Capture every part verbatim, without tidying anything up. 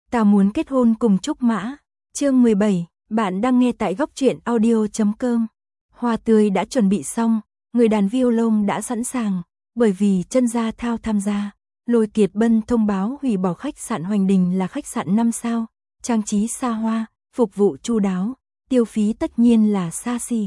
Ta muốn kết hôn cùng Trúc Mã. Chương mười bảy, bạn đang nghe tại góc truyện audio chấm com. Hoa tươi đã chuẩn bị xong, người đàn violon đã sẵn sàng, bởi vì Chân Gia Thao tham gia. Lôi Kiệt Bân thông báo hủy bỏ khách sạn Hoành Đình là khách sạn năm sao, trang trí xa hoa, phục vụ chu đáo, tiêu phí tất nhiên là xa xỉ.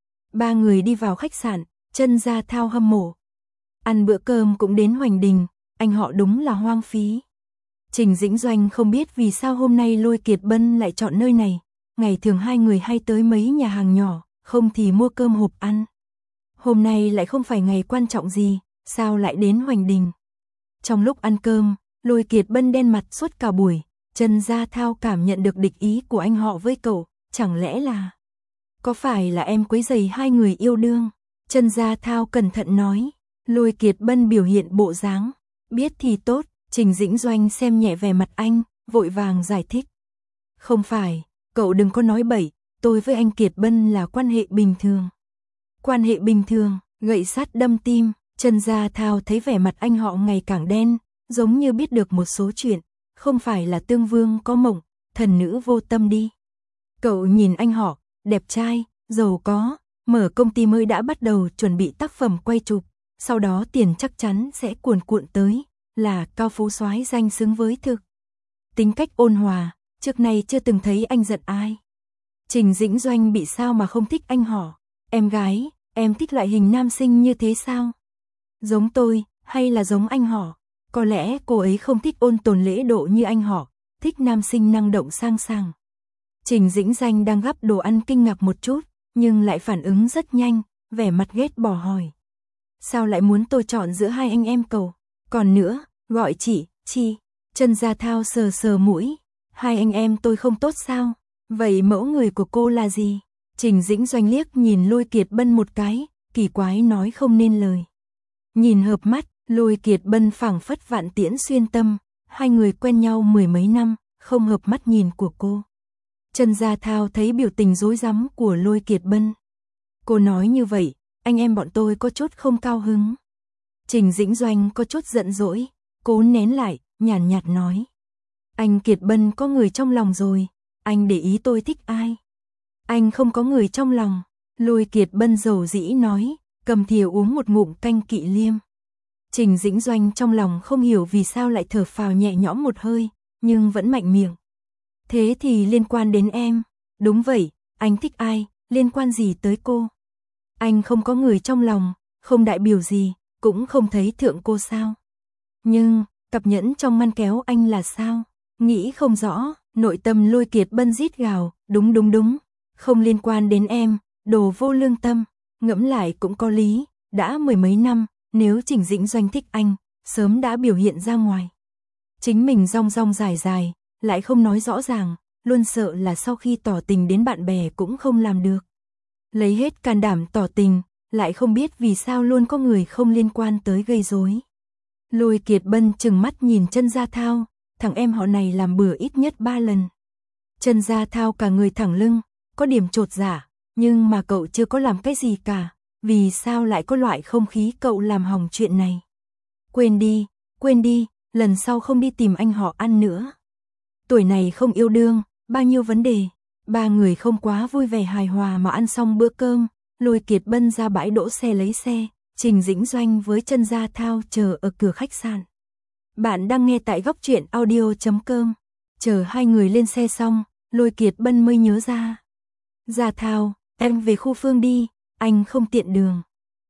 Ba người đi vào khách sạn, Chân Gia Thao hâm mộ. Ăn bữa cơm cũng đến Hoành Đình, anh họ đúng là hoang phí. Trình Dĩnh Doanh không biết vì sao hôm nay Lôi Kiệt Bân lại chọn nơi này, ngày thường hai người hay tới mấy nhà hàng nhỏ, không thì mua cơm hộp ăn. Hôm nay lại không phải ngày quan trọng gì, sao lại đến Hoành Đình. Trong lúc ăn cơm, Lôi Kiệt Bân đen mặt suốt cả buổi, Chân Gia Thao cảm nhận được địch ý của anh họ với cậu, chẳng lẽ là... Có phải là em quấy rầy hai người yêu đương? Chân Gia Thao cẩn thận nói. Lôi Kiệt Bân biểu hiện bộ dáng, biết thì tốt. Trình Dĩnh Doanh xem nhẹ vẻ mặt anh, vội vàng giải thích. Không phải, cậu đừng có nói bậy, tôi với anh Kiệt Bân là quan hệ bình thường. Quan hệ bình thường, gậy sắt đâm tim, Chân Gia Thao thấy vẻ mặt anh họ ngày càng đen, giống như biết được một số chuyện, không phải là Tương Vương có mộng, thần nữ vô tâm đi. Cậu nhìn anh họ, đẹp trai, giàu có, mở công ty mới đã bắt đầu chuẩn bị tác phẩm quay chụp, sau đó tiền chắc chắn sẽ cuồn cuộn tới. Là cao phú soái danh xứng với thực. Tính cách ôn hòa, trước nay chưa từng thấy anh giận ai. Trình Dĩnh Doanh bị sao mà không thích anh họ? Em gái, em thích loại hình nam sinh như thế sao? Giống tôi, hay là giống anh họ? Có lẽ cô ấy không thích ôn tồn lễ độ như anh họ, thích nam sinh năng động sang sảng. Trình Dĩnh Doanh đang gắp đồ ăn kinh ngạc một chút, nhưng lại phản ứng rất nhanh, vẻ mặt ghét bỏ hỏi. Sao lại muốn tôi chọn giữa hai anh em cậu? Còn nữa, gọi chị, chi, Chân Gia Thao sờ sờ mũi, hai anh em tôi không tốt sao? Vậy mẫu người của cô là gì? Trình Dĩnh Doanh liếc nhìn Lôi Kiệt Bân một cái, kỳ quái nói không nên lời. Nhìn hợp mắt, Lôi Kiệt Bân phảng phất vạn tiễn xuyên tâm, hai người quen nhau mười mấy năm, không hợp mắt nhìn của cô. Chân Gia Thao thấy biểu tình rối rắm của Lôi Kiệt Bân. Cô nói như vậy, anh em bọn tôi có chút không cao hứng. Trình Dĩnh Doanh có chút giận dỗi, cố nén lại, nhàn nhạt, nhạt nói. Anh Kiệt Bân có người trong lòng rồi, anh để ý tôi thích ai? Anh không có người trong lòng, Lôi Kiệt Bân dầu dĩ nói, cầm thìa uống một ngụm canh kỵ liêm. Trình Dĩnh Doanh trong lòng không hiểu vì sao lại thở phào nhẹ nhõm một hơi, nhưng vẫn mạnh miệng. Thế thì liên quan đến em, đúng vậy, anh thích ai, liên quan gì tới cô? Anh không có người trong lòng, không đại biểu gì. Cũng không thấy thượng cô sao. Nhưng, cặp nhẫn trong ngăn kéo anh là sao? Nghĩ không rõ, nội tâm Lôi Kiệt Bân rít gào, đúng đúng đúng, không liên quan đến em, đồ vô lương tâm, ngẫm lại cũng có lý, đã mười mấy năm, nếu Trình Dĩnh Doanh thích anh, sớm đã biểu hiện ra ngoài. Chính mình rong rong dài dài, lại không nói rõ ràng, luôn sợ là sau khi tỏ tình đến bạn bè cũng không làm được. Lấy hết can đảm tỏ tình, lại không biết vì sao luôn có người không liên quan tới gây rối. Lôi Kiệt Bân trừng mắt nhìn Chân Gia Thao, thằng em họ này làm bừa ít nhất ba lần. Chân Gia Thao cả người thẳng lưng, có điểm chột dạ, nhưng mà cậu chưa có làm cái gì cả, vì sao lại có loại không khí cậu làm hỏng chuyện này. Quên đi, quên đi, lần sau không đi tìm anh họ ăn nữa. Tuổi này không yêu đương, bao nhiêu vấn đề, ba người không quá vui vẻ hài hòa mà ăn xong bữa cơm. Lôi Kiệt Bân ra bãi đỗ xe lấy xe, Trình Dĩnh Doanh với Chân Gia Thao chờ ở cửa khách sạn. Bạn đang nghe tại góc truyện audio chấm com. Chờ hai người lên xe xong, Lôi Kiệt Bân mới nhớ ra. Gia Thao, em về khu Phương đi, anh không tiện đường.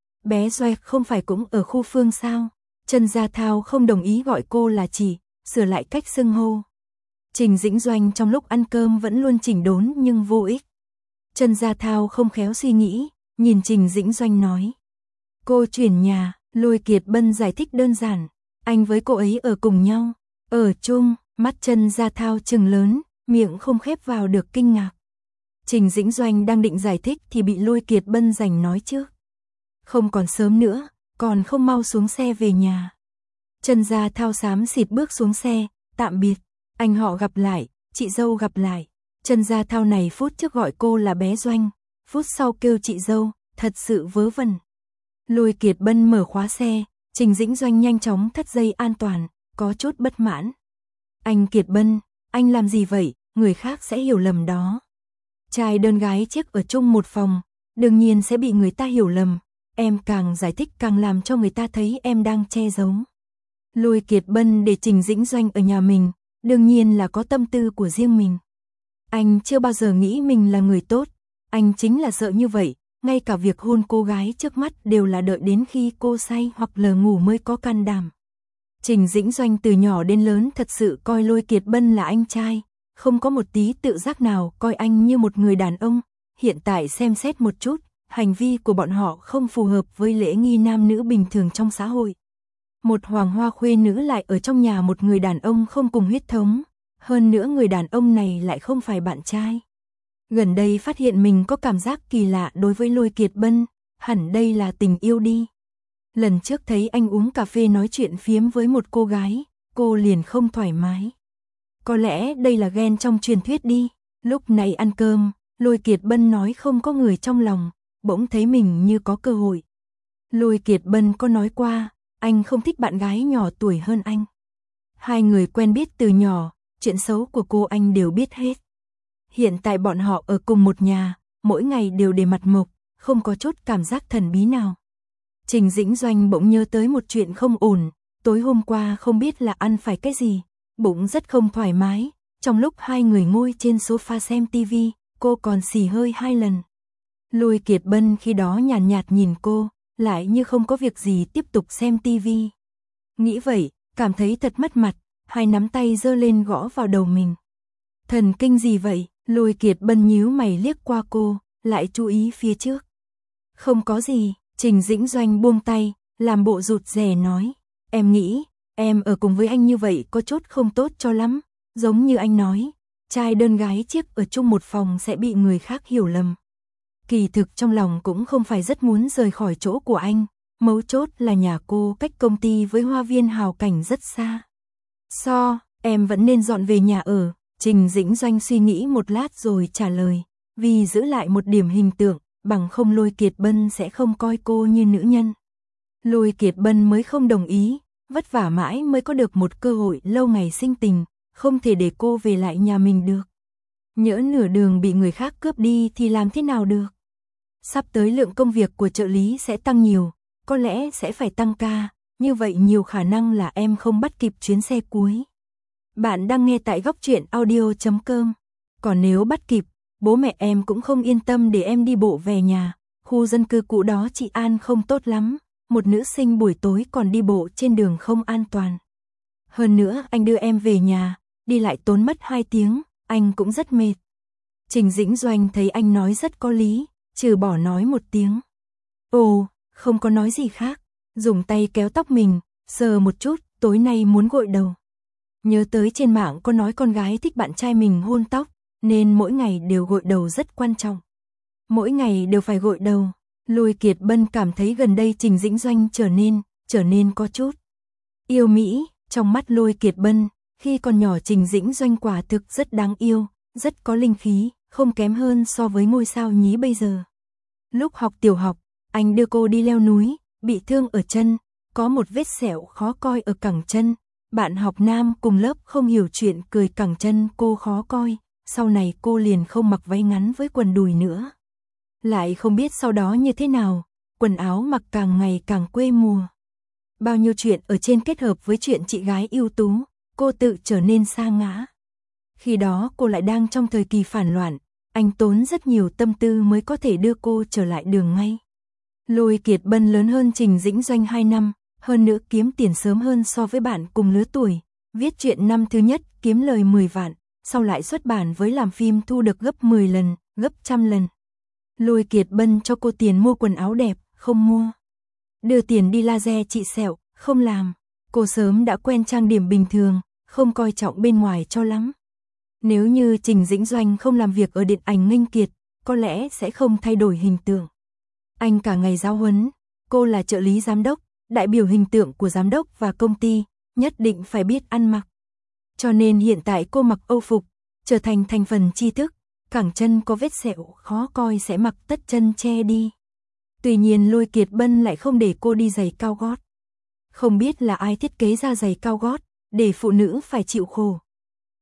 Bé Doanh không phải cũng ở khu Phương sao? Chân Gia Thao không đồng ý gọi cô là chị, sửa lại cách xưng hô. Trình Dĩnh Doanh trong lúc ăn cơm vẫn luôn chỉnh đốn nhưng vô ích. Chân Gia Thao không khéo suy nghĩ, nhìn Trình Dĩnh Doanh nói. Cô chuyển nhà, Lôi Kiệt Bân giải thích đơn giản, anh với cô ấy ở cùng nhau, ở chung, mắt Chân Gia Thao trừng lớn, miệng không khép vào được kinh ngạc. Trình Dĩnh Doanh đang định giải thích thì bị Lôi Kiệt Bân giành nói trước. Không còn sớm nữa, còn không mau xuống xe về nhà. Chân Gia Thao xám xịt bước xuống xe, tạm biệt, anh họ gặp lại, chị dâu gặp lại. Chân Gia Thao này phút trước gọi cô là bé Doanh, phút sau kêu chị dâu, thật sự vớ vẩn. Lôi Kiệt Bân mở khóa xe, Trình Dĩnh Doanh nhanh chóng thắt dây an toàn, có chút bất mãn. Anh Kiệt Bân, anh làm gì vậy, người khác sẽ hiểu lầm đó. Trai đơn gái chiếc ở chung một phòng, đương nhiên sẽ bị người ta hiểu lầm, em càng giải thích càng làm cho người ta thấy em đang che giấu. Lôi Kiệt Bân để Trình Dĩnh Doanh ở nhà mình, đương nhiên là có tâm tư của riêng mình. Anh chưa bao giờ nghĩ mình là người tốt, anh chính là sợ như vậy, ngay cả việc hôn cô gái trước mắt đều là đợi đến khi cô say hoặc lờ ngủ mới có can đảm. Trình Dĩnh Doanh từ nhỏ đến lớn thật sự coi Lôi Kiệt Bân là anh trai, không có một tí tự giác nào coi anh như một người đàn ông. Hiện tại xem xét một chút, hành vi của bọn họ không phù hợp với lễ nghi nam nữ bình thường trong xã hội. Một hoàng hoa khuê nữ lại ở trong nhà một người đàn ông không cùng huyết thống, hơn nữa người đàn ông này lại không phải bạn trai. Gần đây phát hiện mình có cảm giác kỳ lạ đối với Lôi Kiệt Bân, hẳn đây là tình yêu đi. Lần trước thấy anh uống cà phê nói chuyện phiếm với một cô gái, cô liền không thoải mái. Có lẽ đây là ghen trong truyền thuyết đi. Lúc này ăn cơm, Lôi Kiệt Bân nói không có người trong lòng, bỗng thấy mình như có cơ hội. Lôi Kiệt Bân có nói qua, anh không thích bạn gái nhỏ tuổi hơn anh. Hai người quen biết từ nhỏ, chuyện xấu của cô anh đều biết hết. Hiện tại bọn họ ở cùng một nhà, mỗi ngày đều để mặt mộc, không có chút cảm giác thần bí nào. Trình Dĩnh Doanh bỗng nhớ tới một chuyện không ổn, tối hôm qua không biết là ăn phải cái gì, bụng rất không thoải mái, trong lúc hai người ngồi trên sofa xem tivi, cô còn xì hơi hai lần. Lôi Kiệt Bân khi đó nhàn nhạt, nhạt nhìn cô, lại như không có việc gì tiếp tục xem tivi. Nghĩ vậy, cảm thấy thật mất mặt, hai nắm tay giơ lên gõ vào đầu mình. Thần kinh gì vậy? Lôi Kiệt Bân nhíu mày liếc qua cô, lại chú ý phía trước. Không có gì, Trình Dĩnh Doanh buông tay, làm bộ rụt rè nói. Em nghĩ, em ở cùng với anh như vậy có chút không tốt cho lắm, giống như anh nói, trai đơn gái chiếc ở chung một phòng sẽ bị người khác hiểu lầm. Kỳ thực trong lòng cũng không phải rất muốn rời khỏi chỗ của anh, mấu chốt là nhà cô cách công ty với hoa viên hào cảnh rất xa. So, em vẫn nên dọn về nhà ở. Trình Dĩnh Doanh suy nghĩ một lát rồi trả lời, vì giữ lại một điểm hình tượng, bằng không Lôi Kiệt Bân sẽ không coi cô như nữ nhân. Lôi Kiệt Bân mới không đồng ý, vất vả mãi mới có được một cơ hội lâu ngày sinh tình, không thể để cô về lại nhà mình được. Nhỡ nửa đường bị người khác cướp đi thì làm thế nào được? Sắp tới lượng công việc của trợ lý sẽ tăng nhiều, có lẽ sẽ phải tăng ca, như vậy nhiều khả năng là em không bắt kịp chuyến xe cuối. Bạn đang nghe tại góc truyện audio chấm com. Còn nếu bắt kịp, bố mẹ em cũng không yên tâm để em đi bộ về nhà. Khu dân cư cũ đó trị an không tốt lắm, một nữ sinh buổi tối còn đi bộ trên đường không an toàn. Hơn nữa anh đưa em về nhà, đi lại tốn mất hai tiếng, anh cũng rất mệt. Trình Dĩnh Doanh thấy anh nói rất có lý, trừ bỏ nói một tiếng. Ồ, không có nói gì khác, dùng tay kéo tóc mình, sờ một chút, tối nay muốn gội đầu. Nhớ tới trên mạng có nói con gái thích bạn trai mình hôn tóc, nên mỗi ngày đều gội đầu rất quan trọng. Mỗi ngày đều phải gội đầu. Lôi Kiệt Bân cảm thấy gần đây Trình Dĩnh Doanh trở nên, trở nên có chút yêu Mỹ, trong mắt Lôi Kiệt Bân, khi còn nhỏ Trình Dĩnh Doanh quả thực rất đáng yêu, rất có linh khí, không kém hơn so với ngôi sao nhí bây giờ. Lúc học tiểu học, anh đưa cô đi leo núi, bị thương ở chân, có một vết sẹo khó coi ở cẳng chân. Bạn học nam cùng lớp không hiểu chuyện cười cẳng chân cô khó coi, sau này cô liền không mặc váy ngắn với quần đùi nữa. Lại không biết sau đó như thế nào, quần áo mặc càng ngày càng quê mùa. Bao nhiêu chuyện ở trên kết hợp với chuyện chị gái ưu tú, cô tự trở nên sa ngã. Khi đó cô lại đang trong thời kỳ phản loạn, anh tốn rất nhiều tâm tư mới có thể đưa cô trở lại đường ngay. Lôi Kiệt Bân lớn hơn Trình Dĩnh Doanh hai năm. Hơn nữa kiếm tiền sớm hơn so với bạn cùng lứa tuổi, viết truyện năm thứ nhất kiếm lời mười vạn, sau lại xuất bản với làm phim thu được gấp mười lần, gấp trăm lần. Lôi Kiệt Bân cho cô tiền mua quần áo đẹp, không mua. Đưa tiền đi laser trị sẹo, không làm. Cô sớm đã quen trang điểm bình thường, không coi trọng bên ngoài cho lắm. Nếu như Trình Dĩnh Doanh không làm việc ở điện ảnh Nghênh Kiệt, có lẽ sẽ không thay đổi hình tượng. Anh cả ngày giáo huấn, cô là trợ lý giám đốc, đại biểu hình tượng của giám đốc và công ty, nhất định phải biết ăn mặc. Cho nên hiện tại cô mặc âu phục, trở thành thành phần tri thức, cẳng chân có vết sẹo khó coi sẽ mặc tất chân che đi. Tuy nhiên Lôi Kiệt Bân lại không để cô đi giày cao gót. Không biết là ai thiết kế ra giày cao gót, để phụ nữ phải chịu khổ.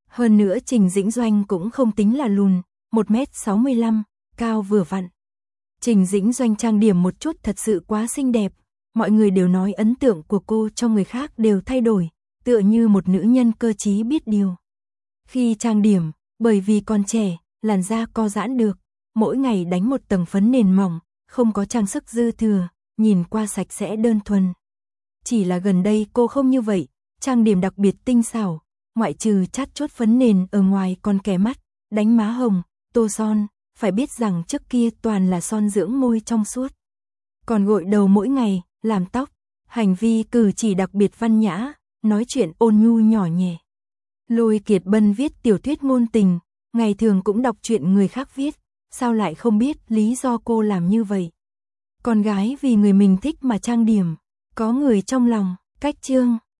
Hơn nữa Trình Dĩnh Doanh cũng không tính là lùn, một mét sáu mươi lăm, cao vừa vặn. Trình Dĩnh Doanh trang điểm một chút thật sự quá xinh đẹp, mọi người đều nói ấn tượng của cô cho người khác đều thay đổi, tựa như một nữ nhân cơ trí biết điều. Khi trang điểm, bởi vì còn trẻ, làn da co giãn được, mỗi ngày đánh một tầng phấn nền mỏng, không có trang sức dư thừa, nhìn qua sạch sẽ đơn thuần. Chỉ là gần đây cô không như vậy, trang điểm đặc biệt tinh xảo, ngoại trừ chát chốt phấn nền ở ngoài còn kẻ mắt, đánh má hồng, tô son, phải biết rằng trước kia toàn là son dưỡng môi trong suốt. Còn gội đầu mỗi ngày, làm tóc, hành vi cử chỉ đặc biệt văn nhã, nói chuyện ôn nhu nhỏ nhẹ. Lôi Kiệt Bân viết tiểu thuyết ngôn tình, ngày thường cũng đọc chuyện người khác viết, sao lại không biết lý do cô làm như vậy. Con gái vì người mình thích mà trang điểm, có người trong lòng, cách chương.